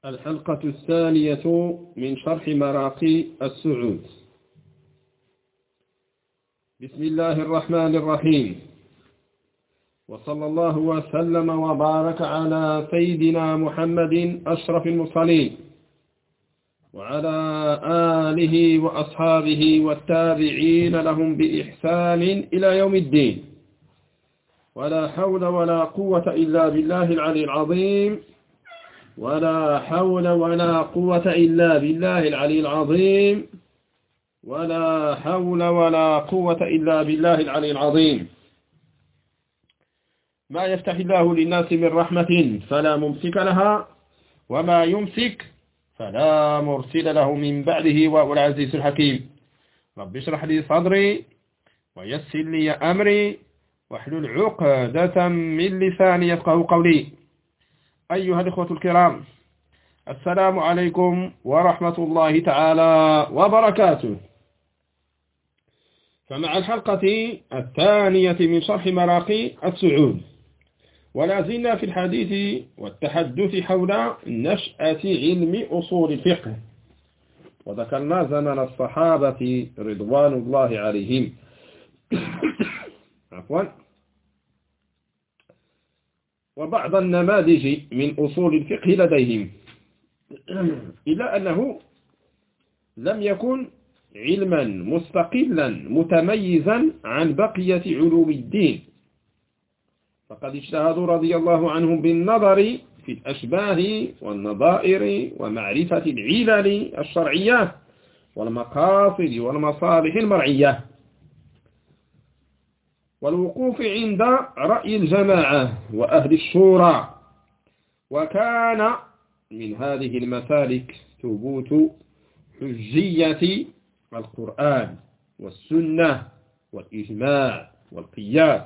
الحلقة الثانية من شرح مراقي السعود. بسم الله الرحمن الرحيم، وصلى الله وسلم وبارك على سيدنا محمد أشرف المرسلين وعلى آله وأصحابه والتابعين لهم بإحسان إلى يوم الدين. ولا حول ولا قوة إلا بالله العلي العظيم ولا حول ولا قوة إلا بالله العلي العظيم ولا حول ولا قوة إلا بالله العلي العظيم. ما يفتح الله للناس من رحمة فلا ممسك لها وما يمسك فلا مرسل له من بعده وهو العزيز الحكيم. رب اشرح لي صدري ويسر لي أمري واحلل عقدة من لساني يفقهوا قولي. أيها الإخوة الكرام، السلام عليكم ورحمة الله تعالى وبركاته. فمع الحلقة الثانية من شرح مراقي السعود، ولا زلنا في الحديث والتحدث حول نشأة علم أصول الفقه، وذكرنا زمن الصحابة رضوان الله عليهم وبعض النماذج من أصول الفقه لديهم، إلا أنه لم يكن علما مستقلا متميزا عن بقية علوم الدين، فقد اجتهدوا رضي الله عنهم بالنظر في الأشباه والنظائر ومعرفة العلل الشرعية والمقاصد والمصالح المرعية، والوقوف عند رأي الجماعة وأهل الشورى. وكان من هذه المسالك ثبوت حجية القرآن والسنة والإجماع والقياس،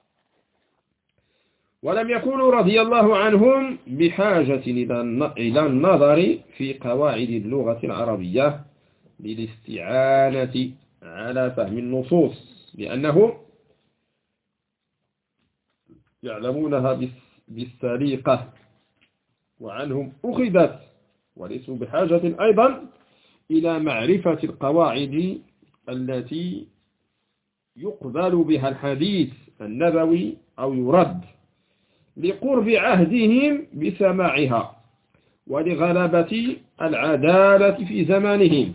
ولم يكونوا رضي الله عنهم بحاجة إلى النظر في قواعد اللغة العربية للاستعانة على فهم النصوص، لأنهم يعلمونها بالسليقة وعنهم أخذت، وليسوا بحاجة أيضا إلى معرفة القواعد التي يقبل بها الحديث النبوي أو يرد، لقرب عهدهم بسماعها ولغلبة العدالة في زمانهم.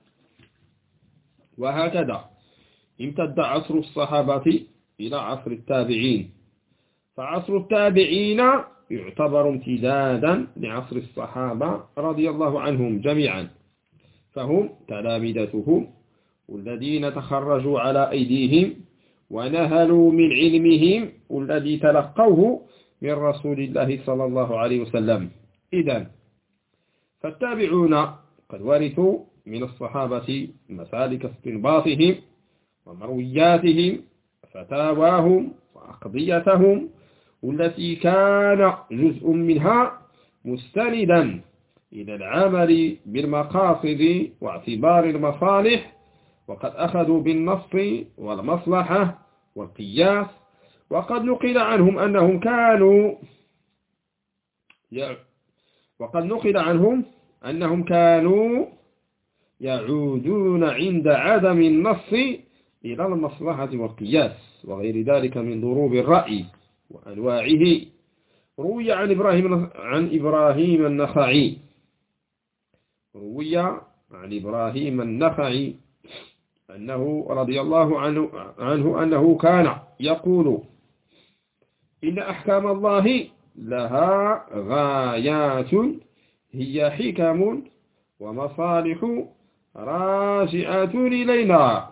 وهكذا امتد عصر الصحابة إلى عصر التابعين، فعصر التابعين يعتبر امتدادا لعصر الصحابة رضي الله عنهم جميعا، فهم تلامذتهم والذين تخرجوا على أيديهم ونهلوا من علمهم الذي تلقوه من رسول الله صلى الله عليه وسلم. إذن فالتابعون قد ورثوا من الصحابة مسالك استنباطهم ومروياتهم وفتاواهم وأقضيتهم، والتي كان جزء منها مستندا إلى العمل بالمقاصد واعتبار المصالح، وقد أخذوا بالنص والمصلحة والقياس. وقد نقل عنهم أنهم كانوا يعودون عند عدم النص إلى المصلحة والقياس وغير ذلك من ضروب الرأي وأنواعه. روي عن إبراهيم النخعي أنه رضي الله عنه أنه كان يقول: إن أحكام الله لها غايات هي حكم ومصالح راجعة إلينا.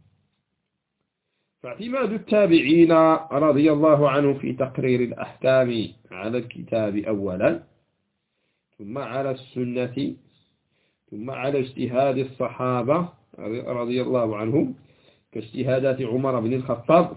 فاعتماد التابعين رضي الله عنهم في تقرير الأحكام على الكتاب أولا، ثم على السنة، ثم على اجتهاد الصحابة رضي الله عنهم كاجتهادات عمر بن الخطاب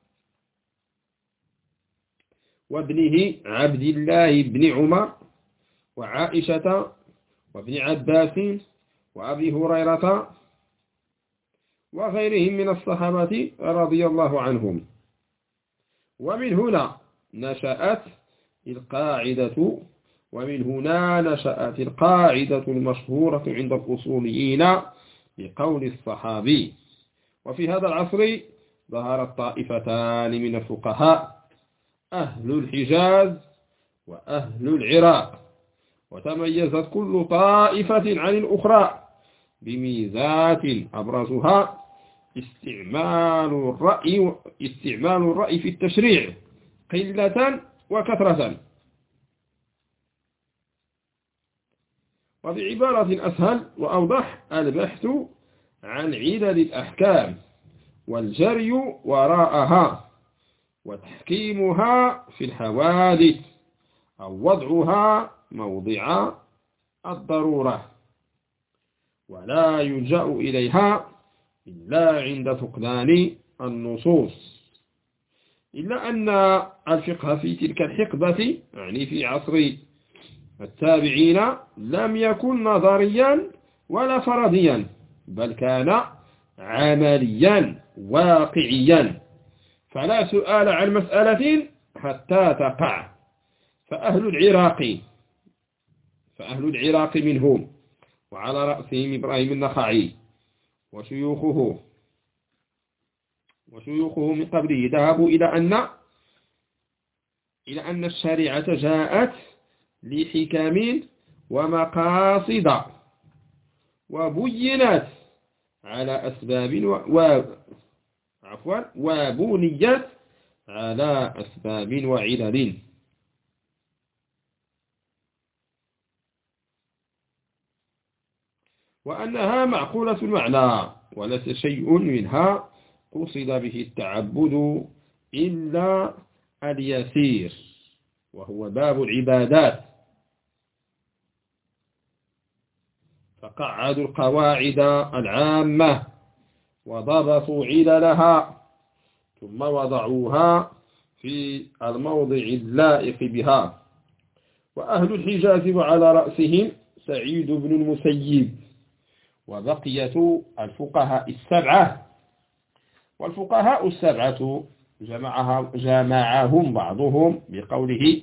وابنه عبد الله بن عمر وعائشة وابن عباس وأبي هريرة وغيرهم من الصحابة رضي الله عنهم. ومن هنا نشأت القاعدة ومن هنا نشأت القاعدة المشهورة عند الأصوليين بقول الصحابي. وفي هذا العصر ظهرت طائفتان من الفقهاء، أهل الحجاز وأهل العراق، وتميزت كل طائفة عن الأخرى بميزات أبرزها استعمال الرأي في التشريع قلة وكثرة. وبعبارة أسهل وأوضح، البحث عن علل الأحكام والجري وراءها وتحكيمها في الحوادث أو وضعها موضع الضرورة، ولا يلجأ إليها إلا عند فقدان النصوص. إلا أن الفقه في تلك الحقبة، يعني في عصر التابعين، لم يكن نظريا ولا فرضيا، بل كان عمليا واقعيا، فلا سؤال عن مسألة حتى تقع. فأهل العراق منهم، وعلى رأسهم إبراهيم النخعي وشيوخه من قبله، ذهبوا إلى أن الشريعة جاءت لحكم ومقاصد، وبينت على أسباب وبنيت على أسباب وعلل، وأنها معقولة المعنى، وليس شيء منها قصد به التعبد إلا اليسير، وهو باب العبادات. فقعدوا القواعد العامة وضبطوا عللها، ثم وضعوها في الموضع اللائق بها. وأهل الحجاز وعلى رأسهم سعيد بن المسيب وبقية الفقهاء السبعة. والفقهاء السبعة جمعهم بعضهم بقوله: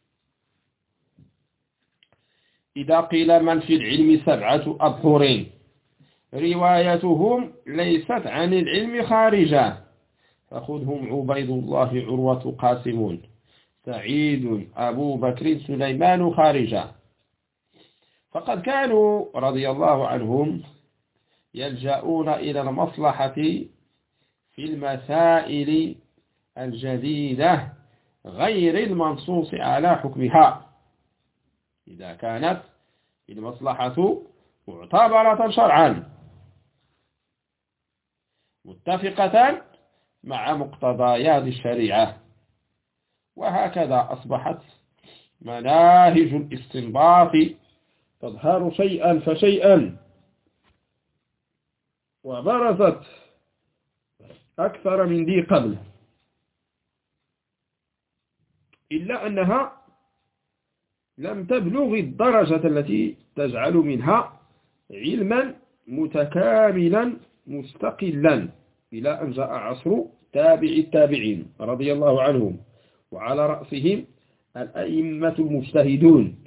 إذا قيل من في العلم سبعة أبحر روايتهم ليست عن العلم خارجة، فخذهم عبيد الله عروة قاسم سعيد أبو بكر سليمان خارجة. فقد كانوا رضي الله عنهم يلجؤون إلى المصلحة في المسائل الجديدة غير المنصوص على حكمها، إذا كانت المصلحة معتبرة شرعا متفقة مع مقتضيات الشريعة. وهكذا أصبحت مناهج الاستنباط تظهر شيئا فشيئا، وبرزت أكثر من ذي قبل، إلا أنها لم تبلغ الدرجة التي تجعل منها علما متكاملا مستقلا، إلى أن جاء عصر تابع التابعين رضي الله عنهم، وعلى رأسهم الأئمة المجتهدون،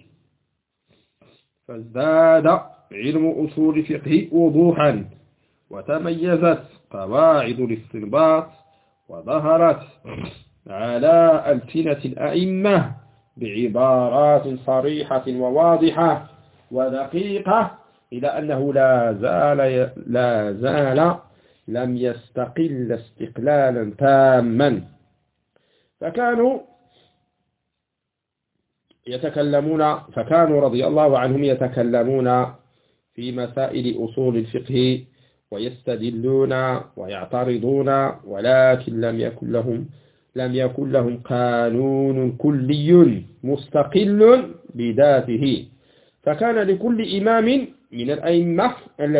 فازداد علم أصول الفقه وضوحا، وتميزت قواعد الاستنباط، وظهرت على ألسنة الأئمة بعبارات صريحة وواضحة ودقيقة، إلى أنه لا زال لم يستقل استقلالا تاما. فكانوا رضي الله عنهم يتكلمون في مسائل أصول الفقه ويستدلون ويعترضون، ولكن لم يكن لهم قانون كلي مستقل بذاته. فكان لكل إمام من الأئمة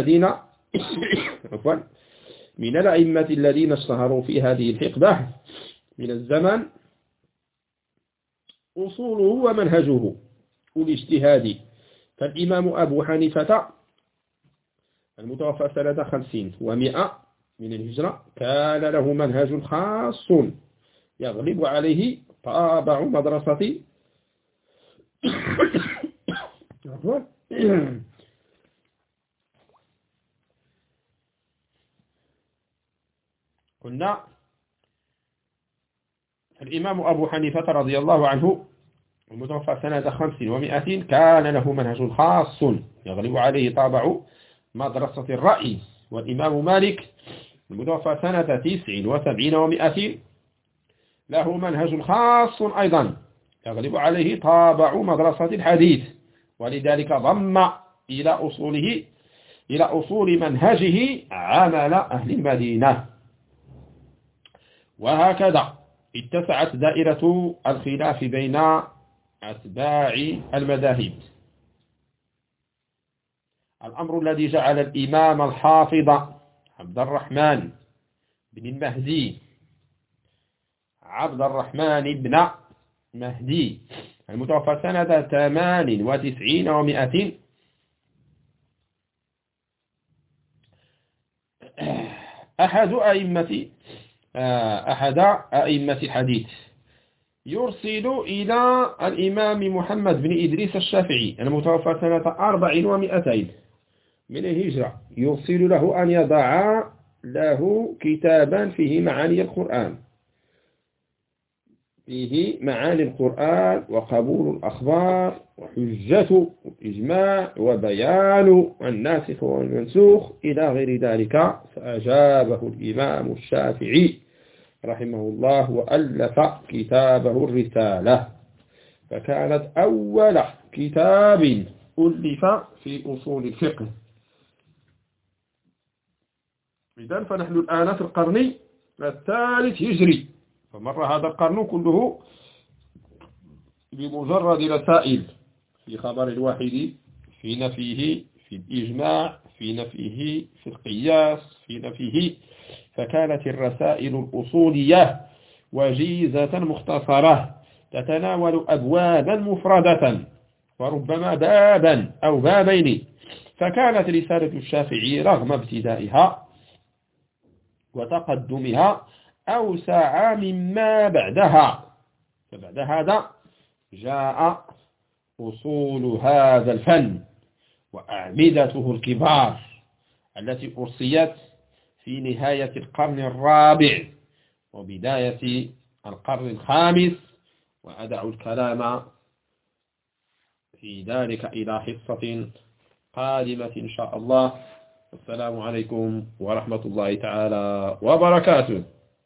الذين اشتهروا في هذه الحقبة من الزمن أصوله ومنهجه الاجتهادي. فالإمام أبو حنيفة المتوفى سنة 50 و100 من الهجرة كان له منهج خاص يغلب عليه طابع مدرسة قلنا الإمام أبو حنيفة رضي الله عنه المتوفى سنة 500 كان له منهج خاص يغلب عليه طابع مدرسة الرأي. والإمام مالك المتوفى سنة 79 و200 له منهج خاص أيضا يغلب عليه طابع مدرسة الحديث، ولذلك ضم إلى أصول منهجه عمل أهل المدينة. وهكذا اتسعت دائرة الخلاف بين أتباع المذاهب. الأمر الذي جعل الإمام الحافظ عبد الرحمن بن مهدي المتوفى سنة 98 و200 أحد أئمة الحديث يرسل إلى الإمام محمد بن إدريس الشافعي المتوفى سنة 400 من الهجرة، يرسل له أن يضع له كتابا فيه معاني القرآن وقبول الأخبار وحجة الإجماع وبيان الناسخ والمنسوخ إلى غير ذلك. فأجابه الإمام الشافعي رحمه الله وألف كتابه الرسالة، فكانت أول كتاب ألف في أصول الفقه. إذن فنحن الآن في القرن الثالث هجري، فمر هذا القرن كله بمجرد رسائل في خبر الواحد، في نفيه، في الإجماع، في نفيه، في القياس، في نفيه. فكانت الرسائل الأصولية وجيزة مختصرة تتناول أبوابا مفردة وربما بابا أو بابين. فكانت رسالة الشافعي رغم ابتدائها وتقدمها أوسع مما بعدها. فبعد هذا جاء أصول هذا الفن وأعمدته الكبار التي أرسيت في نهاية القرن الرابع وبداية القرن الخامس، وأدع الكلام في ذلك إلى حصة قادمة إن شاء الله. السلام عليكم ورحمة الله تعالى وبركاته.